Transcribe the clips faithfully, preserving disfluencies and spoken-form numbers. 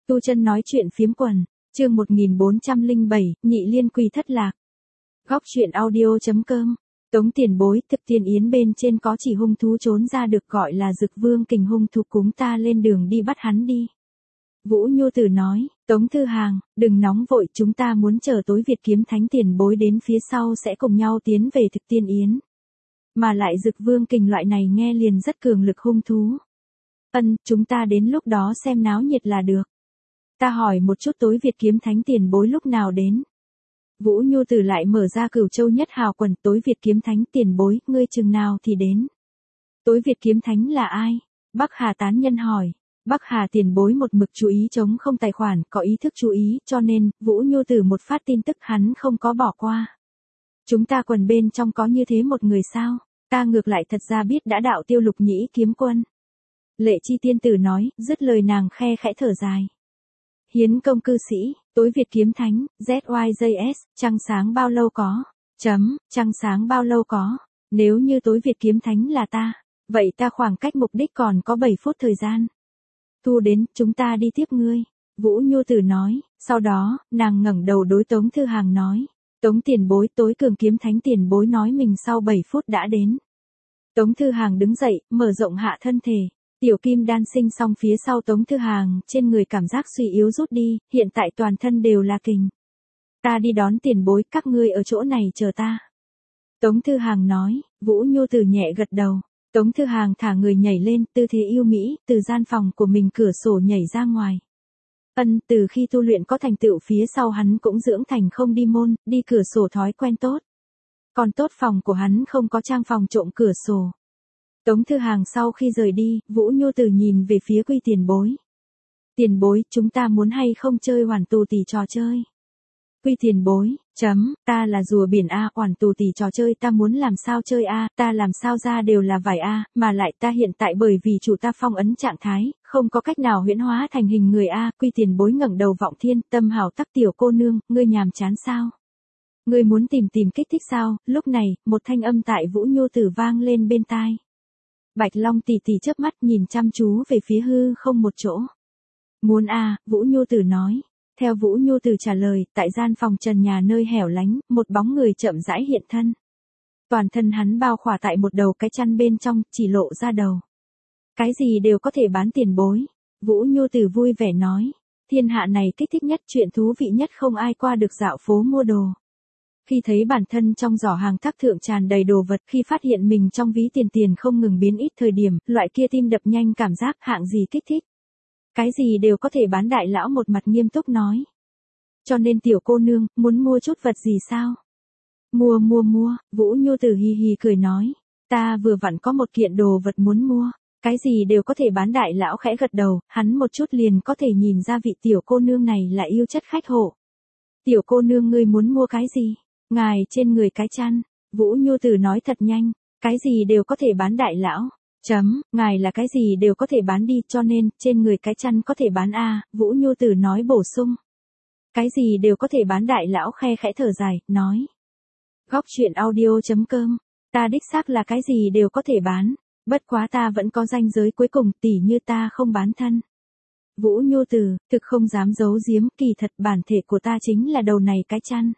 Tu Chân nói chuyện phiếm quần, chương một nghìn bốn trăm lẻ bảy, nhị liên quy thất lạc. Góc truyện audio.com. Tống Tiền Bối, thực tiên yến bên trên có chỉ hung thú trốn ra được gọi là Dực Vương Kình hung thú, cúng ta lên đường đi bắt hắn đi. Vũ Nhu Tử nói, Tống Thư Hàng, đừng nóng vội, chúng ta muốn chờ tối Việt Kiếm Thánh Tiền Bối đến phía sau sẽ cùng nhau tiến về thực tiên yến. Mà lại Dực Vương Kình loại này nghe liền rất cường lực hung thú. Ân, chúng ta đến lúc đó xem náo nhiệt là được. Ta hỏi một chút tối Việt Kiếm Thánh Tiền Bối lúc nào đến. Vũ Nhu Tử lại mở ra Cửu Châu Nhất Hào quần, tối Việt Kiếm Thánh Tiền Bối, ngươi chừng nào thì đến. Tối Việt Kiếm Thánh là ai? Bắc Hà tán nhân hỏi. Bắc Hà Tiền Bối một mực chú ý chống không tài khoản, có ý thức chú ý, cho nên, Vũ Nhu Tử một phát tin tức hắn không có bỏ qua. Chúng ta quần bên trong có như thế một người sao? Ta ngược lại thật ra biết đã đạo tiêu lục nhĩ kiếm quân. Lệ Chi tiên tử nói, dứt lời nàng khe khẽ thở dài. Hiến công cư sĩ, tối Việt Kiếm Thánh, Z Y J S, trăng sáng bao lâu có? Chấm, trăng sáng bao lâu có? Nếu như tối Việt Kiếm Thánh là ta, vậy ta khoảng cách mục đích còn có bảy phút thời gian. Thu đến, chúng ta đi tiếp ngươi. Vũ Nhu Tử nói, sau đó, nàng ngẩng đầu đối Tống Thư Hàng nói. Tống Tiền Bối, tối cường kiếm thánh Tiền Bối nói mình sau bảy phút đã đến. Tống Thư Hàng đứng dậy, mở rộng hạ thân thể. Tiểu kim đan sinh xong phía sau Tống Thư Hàng, trên người cảm giác suy yếu rút đi, hiện tại toàn thân đều là kình. Ta đi đón Tiền Bối, các ngươi ở chỗ này chờ ta. Tống Thư Hàng nói, Vũ Nhu Tử nhẹ gật đầu. Tống Thư Hàng thả người nhảy lên, tư thế yêu mỹ, từ gian phòng của mình cửa sổ nhảy ra ngoài. Ân, từ khi tu luyện có thành tựu phía sau hắn cũng dưỡng thành không đi môn, đi cửa sổ thói quen tốt. Còn tốt phòng của hắn không có trang phòng trộm cửa sổ. Tống Thư Hàng sau khi rời đi, Vũ Nhu Tử nhìn về phía Quy Tiền Bối. Tiền Bối, chúng ta muốn hay không chơi Hoàn Tù Tì trò chơi? Quy Tiền Bối, chấm, ta là rùa biển A, Hoàn Tù Tì trò chơi ta muốn làm sao chơi A, ta làm sao ra đều là vải A, mà lại ta hiện tại bởi vì chủ ta phong ấn trạng thái, không có cách nào huyễn hóa thành hình người A. Quy Tiền Bối ngẩng đầu vọng thiên, tâm hào tắc tiểu cô nương, ngươi nhàm chán sao? Ngươi muốn tìm tìm kích thích sao? Lúc này, một thanh âm tại Vũ Nhu Tử vang lên bên tai. Bạch Long tỷ tỷ chớp mắt nhìn chăm chú về phía hư không một chỗ. Muốn A, Vũ Nhu Tử nói. Theo Vũ Nhu Tử trả lời, tại gian phòng trần nhà nơi hẻo lánh, một bóng người chậm rãi hiện thân. Toàn thân hắn bao khỏa tại một đầu cái chăn bên trong, chỉ lộ ra đầu. Cái gì đều có thể bán Tiền Bối. Vũ Nhu Tử vui vẻ nói. Thiên hạ này kích thích nhất, chuyện thú vị nhất không ai qua được dạo phố mua đồ. Khi thấy bản thân trong giỏ hàng thác thượng tràn đầy đồ vật, khi phát hiện mình trong ví tiền tiền không ngừng biến ít thời điểm, loại kia tim đập nhanh cảm giác hạng gì kích thích. Cái gì đều có thể bán. Đại lão một mặt nghiêm túc nói. Cho nên tiểu cô nương, muốn mua chút vật gì sao? Mua mua mua, Vũ Nhu Tử hì hì cười nói. Ta vừa vặn có một kiện đồ vật muốn mua. Cái gì đều có thể bán. Đại lão khẽ gật đầu, hắn một chút liền có thể nhìn ra vị tiểu cô nương này là yêu chất khách hộ. Tiểu cô nương ngươi muốn mua cái gì? Ngài trên người cái chăn. Vũ Nhu Tử nói thật nhanh. Cái gì đều có thể bán. Đại lão. Chấm, ngài là cái gì đều có thể bán đi, cho nên, trên người cái chăn có thể bán A. Vũ Nhu Tử nói bổ sung. Cái gì đều có thể bán. Đại lão khe khẽ thở dài, nói. Góc truyện audio.com. Ta đích xác là cái gì đều có thể bán. Bất quá ta vẫn có ranh giới cuối cùng, tỉ như ta không bán thân. Vũ Nhu Tử, thực không dám giấu giếm, kỳ thật bản thể của ta chính là đầu này cái chăn.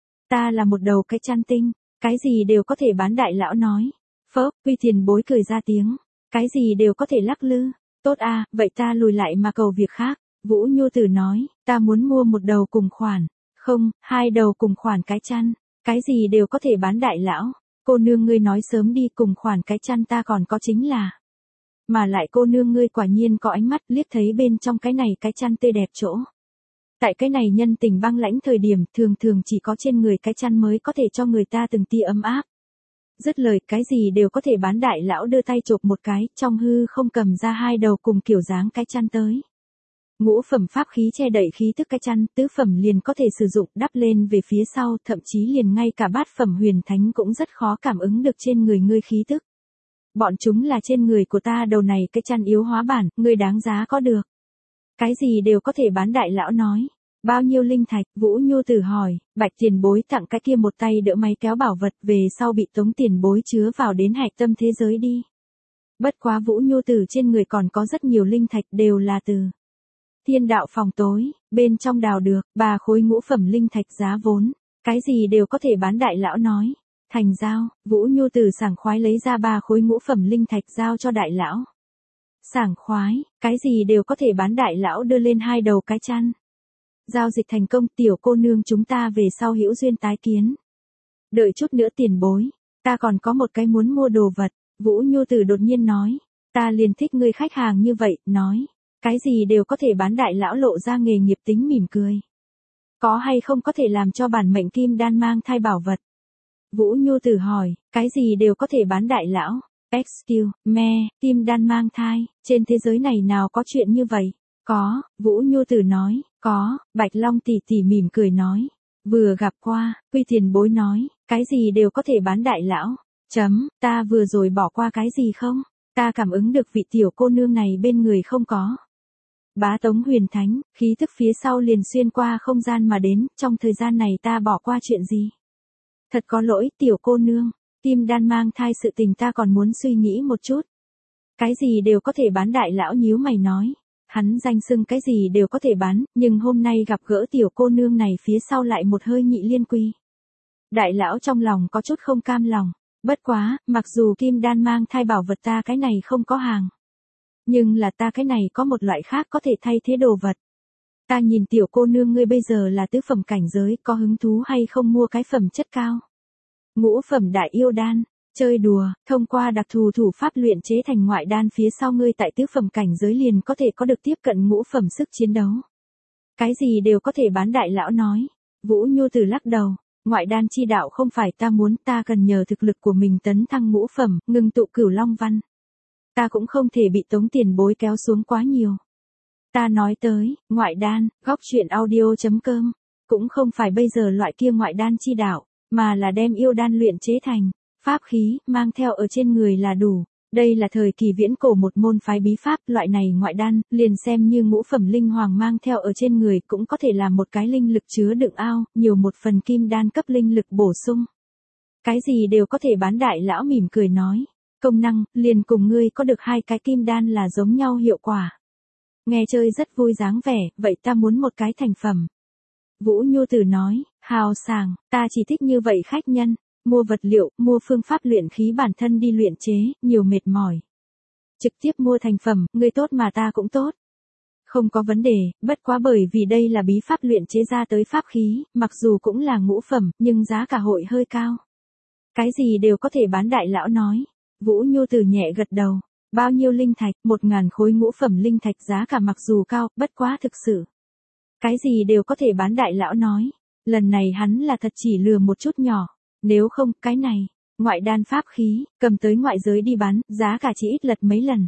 Ta là một đầu cái chăn tinh, cái gì đều có thể bán. Đại lão nói. Phớp, Quy Tiền Bối cười ra tiếng. Cái gì đều có thể lắc lư. Tốt a, vậy ta lùi lại mà cầu việc khác. Vũ Nhu Tử nói, ta muốn mua một đầu cùng khoản. Không, hai đầu cùng khoản cái chăn. Cái gì đều có thể bán. Đại lão. Cô nương ngươi nói sớm đi, cùng khoản cái chăn ta còn có chính là. Mà lại cô nương ngươi quả nhiên có ánh mắt, liếc thấy bên trong cái này cái chăn tươi đẹp chỗ. Tại cái này nhân tình băng lãnh thời điểm, thường thường chỉ có trên người cái chăn mới có thể cho người ta từng tia ấm áp. Dứt lời, cái gì đều có thể bán. Đại lão đưa tay chộp một cái, trong hư không cầm ra hai đầu cùng kiểu dáng cái chăn tới. Ngũ phẩm pháp khí che đậy khí tức cái chăn, tứ phẩm liền có thể sử dụng đắp lên về phía sau, thậm chí liền ngay cả bát phẩm huyền thánh cũng rất khó cảm ứng được trên người ngươi khí tức. Bọn chúng là trên người của ta đầu này cái chăn yếu hóa bản, ngươi đáng giá có được. Cái gì đều có thể bán. Đại lão nói. Bao nhiêu linh thạch? Vũ Nhu Tử hỏi. Bạch Tiền Bối tặng cái kia một tay đỡ máy kéo bảo vật, về sau bị Tống Tiền Bối chứa vào đến hạch tâm thế giới đi. Bất quá Vũ Nhu Tử trên người còn có rất nhiều linh thạch, đều là từ Thiên đạo phòng tối, bên trong đào được, ba khối ngũ phẩm linh thạch giá vốn. Cái gì đều có thể bán, đại lão nói. Thành giao, Vũ Nhu Tử sảng khoái lấy ra ba khối ngũ phẩm linh thạch giao cho đại lão. Sảng khoái, cái gì đều có thể bán, đại lão đưa lên hai đầu cái chăn. Giao dịch thành công, tiểu cô nương, chúng ta về sau hữu duyên tái kiến. Đợi chút nữa tiền bối, ta còn có một cái muốn mua đồ vật. Vũ Nhu Tử đột nhiên nói, ta liền thích ngươi khách hàng như vậy, nói. Cái gì đều có thể bán, đại lão lộ ra nghề nghiệp tính mỉm cười. Có hay không có thể làm cho bản mệnh kim đan mang thai bảo vật? Vũ Nhu Tử hỏi, cái gì đều có thể bán, đại lão. Excuse me, kim đan mang thai, trên thế giới này nào có chuyện như vậy? Có, Vũ Nhu Tử nói, có, Bạch Long tỷ tỷ mỉm cười nói. Vừa gặp qua, Quy tiền bối nói, cái gì đều có thể bán, đại lão. Chấm, ta vừa rồi bỏ qua cái gì không? Ta cảm ứng được vị tiểu cô nương này bên người không có. Bá Tống Huyền Thánh, khí tức phía sau liền xuyên qua không gian mà đến, trong thời gian này ta bỏ qua chuyện gì? Thật có lỗi, tiểu cô nương, kim đan mang thai sự tình ta còn muốn suy nghĩ một chút. Cái gì đều có thể bán, đại lão nhíu mày nói. Hắn danh xưng cái gì đều có thể bán, nhưng hôm nay gặp gỡ tiểu cô nương này phía sau lại một hơi nhị liên quy. Đại lão trong lòng có chút không cam lòng. Bất quá, mặc dù kim đan mang thai bảo vật ta cái này không có hàng. Nhưng là ta cái này có một loại khác có thể thay thế đồ vật. Ta nhìn tiểu cô nương ngươi bây giờ là tứ phẩm cảnh giới, có hứng thú hay không mua cái phẩm chất cao? Ngũ phẩm đại yêu đan, chơi đùa, thông qua đặc thù thủ pháp luyện chế thành ngoại đan phía sau ngươi tại tứ phẩm cảnh giới liền có thể có được tiếp cận ngũ phẩm sức chiến đấu. Cái gì đều có thể bán, đại lão nói. Vũ Nhu Tử lắc đầu, ngoại đan chi đạo không phải ta muốn, ta cần nhờ thực lực của mình tấn thăng ngũ phẩm, ngưng tụ cửu long văn. Ta cũng không thể bị Tống tiền bối kéo xuống quá nhiều. Ta nói tới, ngoại đan, góc truyện audio chấm com, cũng không phải bây giờ loại kia ngoại đan chi đạo, mà là đem yêu đan luyện chế thành pháp khí, mang theo ở trên người là đủ. Đây là thời kỳ viễn cổ một môn phái bí pháp, loại này ngoại đan, liền xem như ngũ phẩm linh hoàng mang theo ở trên người cũng có thể làm một cái linh lực chứa đựng ao, nhiều một phần kim đan cấp linh lực bổ sung. Cái gì đều có thể bán, đại lão mỉm cười nói. Công năng, liền cùng ngươi có được hai cái kim đan là giống nhau hiệu quả. Nghe chơi rất vui dáng vẻ, vậy ta muốn một cái thành phẩm. Vũ Nhu Tử nói, hào sảng, ta chỉ thích như vậy khách nhân, mua vật liệu, mua phương pháp luyện khí bản thân đi luyện chế, nhiều mệt mỏi. Trực tiếp mua thành phẩm, ngươi tốt mà ta cũng tốt. Không có vấn đề, bất quá bởi vì đây là bí pháp luyện chế ra tới pháp khí, mặc dù cũng là ngũ phẩm, nhưng giá cả hội hơi cao. Cái gì đều có thể bán, đại lão nói. Vũ Nhu Tử nhẹ gật đầu. Bao nhiêu linh thạch, một ngàn khối ngũ phẩm linh thạch, giá cả mặc dù cao, bất quá thực sự. Cái gì đều có thể bán, đại lão nói. Lần này hắn là thật chỉ lừa một chút nhỏ. Nếu không, cái này, ngoại đan pháp khí, cầm tới ngoại giới đi bán, giá cả chỉ ít lật mấy lần.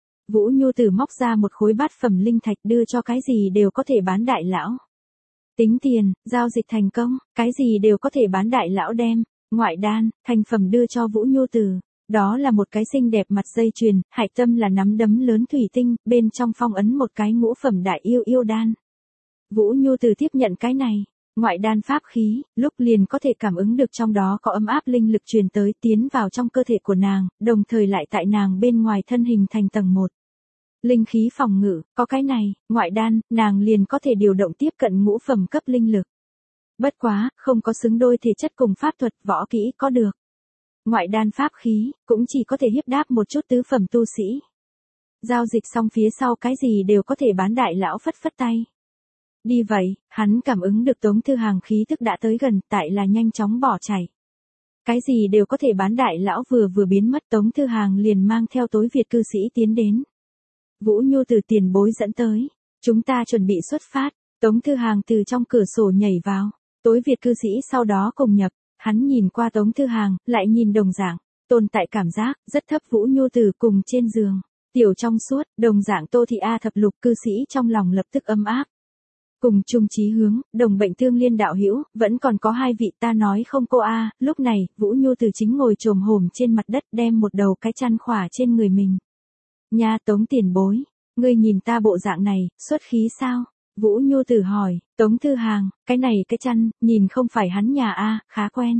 Vũ Nhu Tử móc ra một khối bát phẩm linh thạch đưa cho cái gì đều có thể bán, đại lão. Tính tiền, giao dịch thành công, cái gì đều có thể bán, đại lão đem ngoại đan, thành phẩm đưa cho Vũ Nhu Tử. Đó là một cái xinh đẹp mặt dây chuyền, hạch tâm là nắm đấm lớn thủy tinh, bên trong phong ấn một cái ngũ phẩm đại yêu yêu đan. Vũ Nhu Tử tiếp nhận cái này, ngoại đan pháp khí, lúc liền có thể cảm ứng được trong đó có ấm áp linh lực truyền tới, tiến vào trong cơ thể của nàng, đồng thời lại tại nàng bên ngoài thân hình thành tầng một. Linh khí phòng ngự, có cái này, ngoại đan, nàng liền có thể điều động tiếp cận ngũ phẩm cấp linh lực. Bất quá, không có xứng đôi thể chất cùng pháp thuật, võ kỹ có được. Ngoại đan pháp khí, cũng chỉ có thể hiếp đáp một chút tứ phẩm tu sĩ. Giao dịch xong phía sau cái gì đều có thể bán, đại lão phất phất tay. Đi vậy, hắn cảm ứng được Tống Thư Hàng khí tức đã tới gần, tại là nhanh chóng bỏ chạy. Cái gì đều có thể bán, đại lão vừa vừa biến mất, Tống Thư Hàng liền mang theo tối Việt cư sĩ tiến đến. Vũ Nhu từ tiền bối dẫn tới. Chúng ta chuẩn bị xuất phát. Tống Thư Hàng từ trong cửa sổ nhảy vào. Tối Việt cư sĩ sau đó cùng nhập. Hắn nhìn qua Tống Thư Hàng, lại nhìn đồng dạng. Tồn tại cảm giác, rất thấp. Vũ Nhu từ cùng trên giường. Tiểu trong suốt, đồng dạng Tô Thị A thập lục cư sĩ trong lòng lập tức ấm áp. Cùng chung chí hướng, đồng bệnh tương liên đạo hữu, vẫn còn có hai vị ta nói không cô A. Lúc này, Vũ Nhu từ chính ngồi chồm hổm trên mặt đất đem một đầu cái chăn khỏa trên người mình. Nha Tống tiền bối, ngươi nhìn ta bộ dạng này, xuất khí sao? Vũ Nhu Tử hỏi. Tống Thư Hàng, cái này cái chăn, nhìn không phải hắn nhà A, khá quen.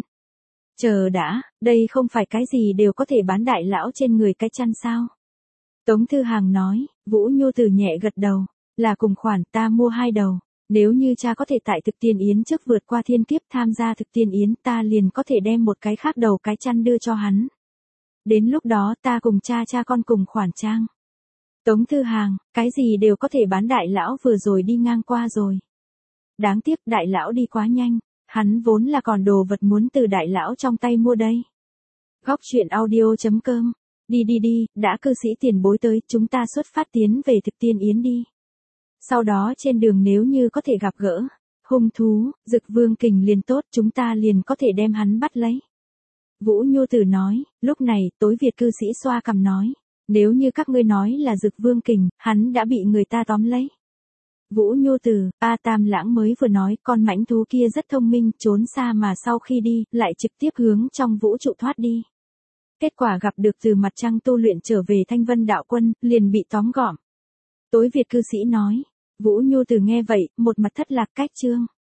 Chờ đã, đây không phải cái gì đều có thể bán đại lão trên người cái chăn sao? Tống Thư Hàng nói. Vũ Nhu Tử nhẹ gật đầu. Là cùng khoản, ta mua hai đầu. Nếu như cha có thể tại thực tiên yến trước vượt qua thiên kiếp tham gia thực tiên yến, ta liền có thể đem một cái khác đầu cái chăn đưa cho hắn. Đến lúc đó ta cùng cha cha con cùng khoản trang. Tống Thư Hàng, cái gì đều có thể bán, đại lão vừa rồi đi ngang qua rồi. Đáng tiếc đại lão đi quá nhanh, hắn vốn là còn đồ vật muốn từ đại lão trong tay mua đây. Góc truyện audio chấm com. Đi đi đi, đã cư sĩ tiền bối tới, chúng ta xuất phát tiến về thực tiên yến đi. Sau đó trên đường nếu như có thể gặp gỡ hung thú, Dực Vương Kình liền tốt, chúng ta liền có thể đem hắn bắt lấy. Vũ Nhu Tử nói, lúc này, Tối Việt cư sĩ xoa cằm nói, nếu như các ngươi nói là Dực Vương Kình, hắn đã bị người ta tóm lấy. Vũ Nhu Tử, A Tam Lãng mới vừa nói, con mãnh thú kia rất thông minh, trốn xa mà sau khi đi, lại trực tiếp hướng trong vũ trụ thoát đi. Kết quả gặp được từ mặt trăng tu luyện trở về Thanh Vân đạo quân, liền bị tóm gọn. Tối Việt cư sĩ nói, Vũ Nhu Tử nghe vậy, một mặt thất lạc cách chương.